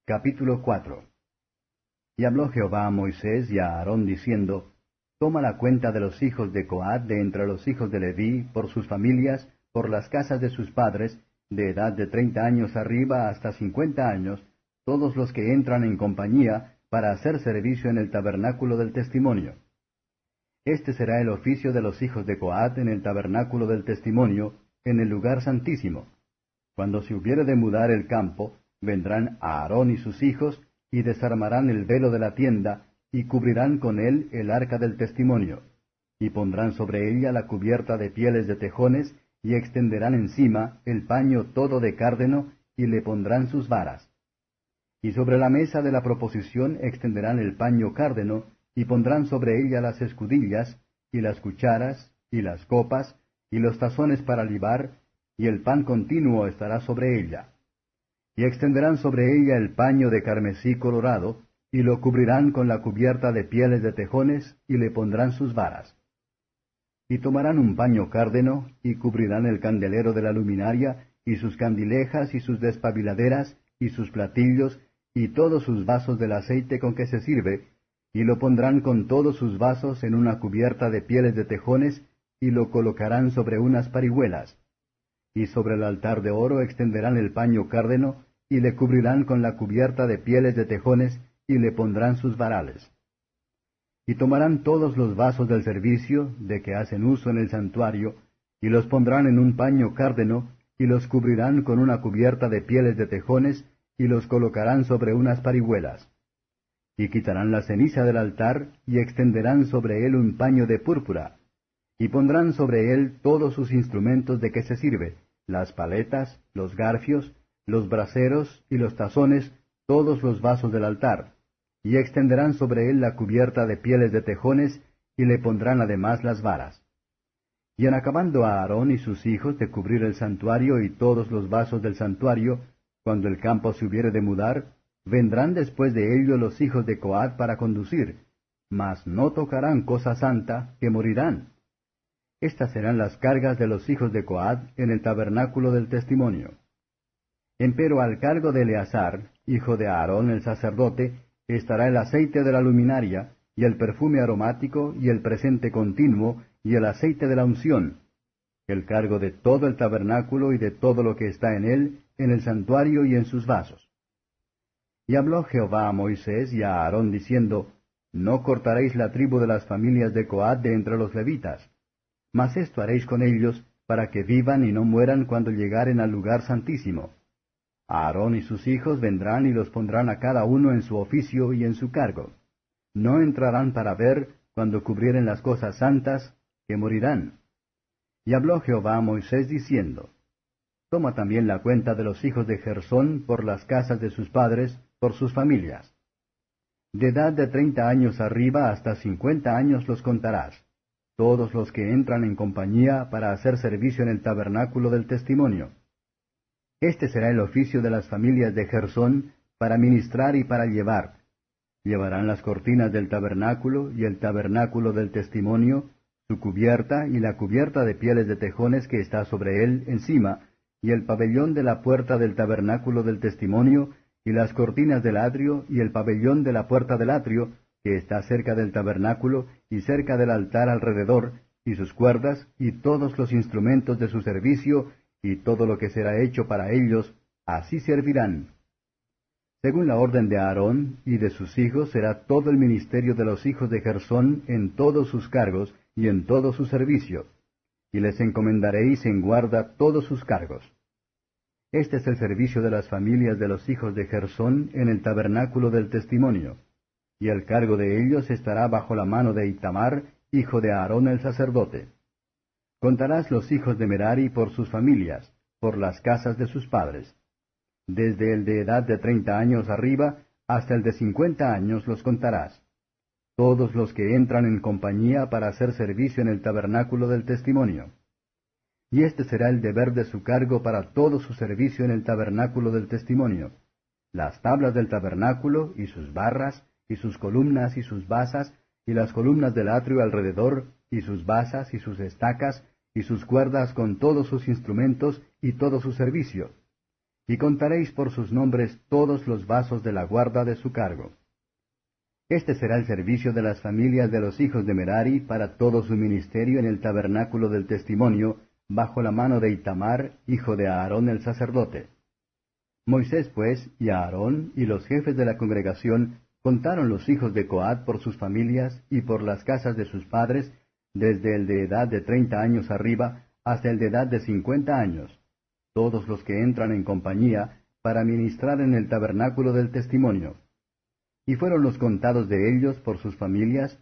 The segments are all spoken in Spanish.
Capítulo 4. Y habló Jehová a Moisés y a Aarón diciendo, Toma la cuenta de los hijos de Coat de entre los hijos de Leví, por sus familias, por las casas de sus padres, de edad de 30 años arriba hasta 50 años, todos los que entran en compañía, para hacer servicio en el tabernáculo del testimonio. Este será el oficio de los hijos de Coat en el tabernáculo del testimonio, en el lugar santísimo. Cuando se hubiere de mudar el campo, vendrán Aarón y sus hijos, y desarmarán el velo de la tienda, y cubrirán con él el arca del testimonio, y pondrán sobre ella la cubierta de pieles de tejones, y extenderán encima el paño todo de cárdeno, y le pondrán sus varas. Y sobre la mesa de la proposición extenderán el paño cárdeno, y pondrán sobre ella las escudillas, y las cucharas, y las copas, y los tazones para libar, y el pan continuo estará sobre ella. Y extenderán sobre ella el paño de carmesí colorado, y lo cubrirán con la cubierta de pieles de tejones, y le pondrán sus varas. Y tomarán un paño cárdeno, y cubrirán el candelero de la luminaria, y sus candilejas, y sus despabiladeras, y sus platillos, y todos sus vasos del aceite con que se sirve, y lo pondrán con todos sus vasos en una cubierta de pieles de tejones, y lo colocarán sobre unas parihuelas. Y sobre el altar de oro extenderán el paño cárdeno, y le cubrirán con la cubierta de pieles de tejones, y le pondrán sus varales. Y tomarán todos los vasos del servicio, de que hacen uso en el santuario, y los pondrán en un paño cárdeno, y los cubrirán con una cubierta de pieles de tejones, y los colocarán sobre unas parihuelas. Y quitarán la ceniza del altar, y extenderán sobre él un paño de púrpura, y pondrán sobre él todos sus instrumentos de que se sirve, las paletas, los garfios, los braseros y los tazones, todos los vasos del altar, y extenderán sobre él la cubierta de pieles de tejones, y le pondrán además las varas. Y en acabando a Aarón y sus hijos de cubrir el santuario y todos los vasos del santuario, cuando el campo se hubiere de mudar, vendrán después de ello los hijos de Coat para conducir, mas no tocarán cosa santa, que morirán. Estas serán las cargas de los hijos de Coat en el tabernáculo del testimonio. Empero al cargo de Eleazar, hijo de Aarón el sacerdote, estará el aceite de la luminaria, y el perfume aromático, y el presente continuo, y el aceite de la unción, el cargo de todo el tabernáculo y de todo lo que está en él, en el santuario y en sus vasos. Y habló Jehová a Moisés y a Aarón diciendo, No cortaréis la tribu de las familias de Coat de entre los levitas, mas esto haréis con ellos, para que vivan y no mueran cuando llegaren al lugar santísimo. Aarón y sus hijos vendrán y los pondrán a cada uno en su oficio y en su cargo. No entrarán para ver, cuando cubrieren las cosas santas, que morirán. Y habló Jehová a Moisés diciendo, Toma también la cuenta de los hijos de Gersón por las casas de sus padres, por sus familias. De edad de 30 años arriba hasta 50 años los contarás, todos los que entran en compañía para hacer servicio en el tabernáculo del testimonio. Este será el oficio de las familias de Gersón, para ministrar y para llevar. Llevarán las cortinas del tabernáculo y el tabernáculo del testimonio, su cubierta y la cubierta de pieles de tejones que está sobre él encima, y el pabellón de la puerta del tabernáculo del testimonio, y las cortinas del atrio y el pabellón de la puerta del atrio, que está cerca del tabernáculo y cerca del altar alrededor, y sus cuerdas, y todos los instrumentos de su servicio, y todo lo que será hecho para ellos, así servirán. Según la orden de Aarón y de sus hijos será todo el ministerio de los hijos de Gersón en todos sus cargos y en todo su servicio, y les encomendaréis en guarda todos sus cargos. Este es el servicio de las familias de los hijos de Gersón en el tabernáculo del testimonio, y el cargo de ellos estará bajo la mano de Itamar, hijo de Aarón el sacerdote. Contarás los hijos de Merari por sus familias, por las casas de sus padres. Desde el de edad de 30 años arriba hasta el de 50 años los contarás. Todos los que entran en compañía para hacer servicio en el tabernáculo del testimonio. Y este será el deber de su cargo para todo su servicio en el tabernáculo del testimonio. Las tablas del tabernáculo, y sus barras, y sus columnas, y sus basas, y las columnas del atrio alrededor, y sus basas, y sus estacas, y sus cuerdas con todos sus instrumentos, y todo su servicio. y contaréis por sus nombres todos los vasos de la guarda de su cargo. Este será el servicio de las familias de los hijos de Merari para todo su ministerio en el tabernáculo del testimonio, bajo la mano de Itamar, hijo de Aarón el sacerdote. Moisés pues, y Aarón, y los jefes de la congregación, contaron los hijos de Coat por sus familias y por las casas de sus padres, desde el de edad de 30 años arriba hasta el de edad de 50 años, todos los que entran en compañía para ministrar en el tabernáculo del testimonio. Y fueron los contados de ellos por sus familias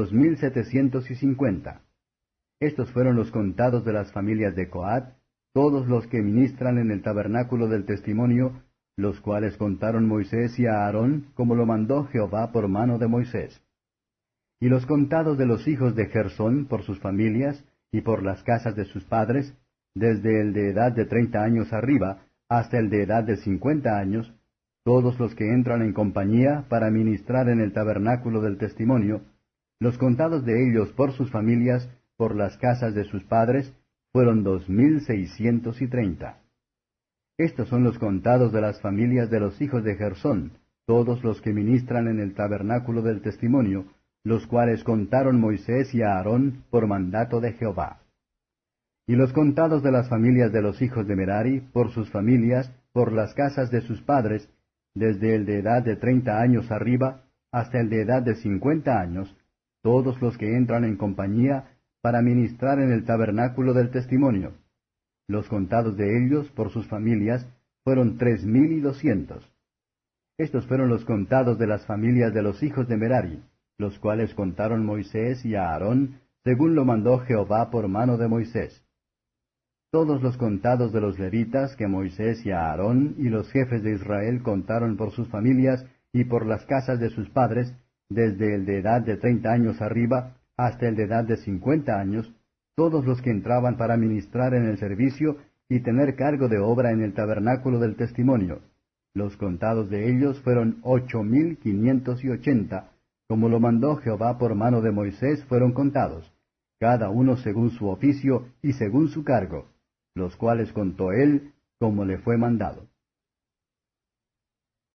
2,750. Estos fueron los contados de las familias de Coat, todos los que ministran en el tabernáculo del testimonio, los cuales contaron Moisés y Aarón, como lo mandó Jehová por mano de Moisés. Y los contados de los hijos de Gersón por sus familias y por las casas de sus padres, desde el de edad de 30 años arriba hasta el de edad de 50 años, todos los que entran en compañía para ministrar en el tabernáculo del testimonio, los contados de ellos por sus familias, por las casas de sus padres, fueron 2,630. Estos son los contados de las familias de los hijos de Gersón, todos los que ministran en el tabernáculo del testimonio, los cuales contaron Moisés y Aarón por mandato de Jehová. Y los contados de las familias de los hijos de Merari, por sus familias, por las casas de sus padres, desde el de edad de 30 años arriba hasta el de edad de 50 años, todos los que entran en compañía para ministrar en el tabernáculo del testimonio. Los contados de ellos por sus familias fueron 3,200. Estos fueron los contados de las familias de los hijos de Merari, los cuales contaron Moisés y Aarón, según lo mandó Jehová por mano de Moisés. Todos los contados de los levitas que Moisés y Aarón y los jefes de Israel contaron por sus familias y por las casas de sus padres, desde el de edad de 30 años arriba hasta el de edad de 50 años, todos los que entraban para ministrar en el servicio y tener cargo de obra en el tabernáculo del testimonio. Los contados de ellos fueron 8,580, como lo mandó Jehová por mano de Moisés fueron contados, cada uno según su oficio y según su cargo, los cuales contó él como le fue mandado.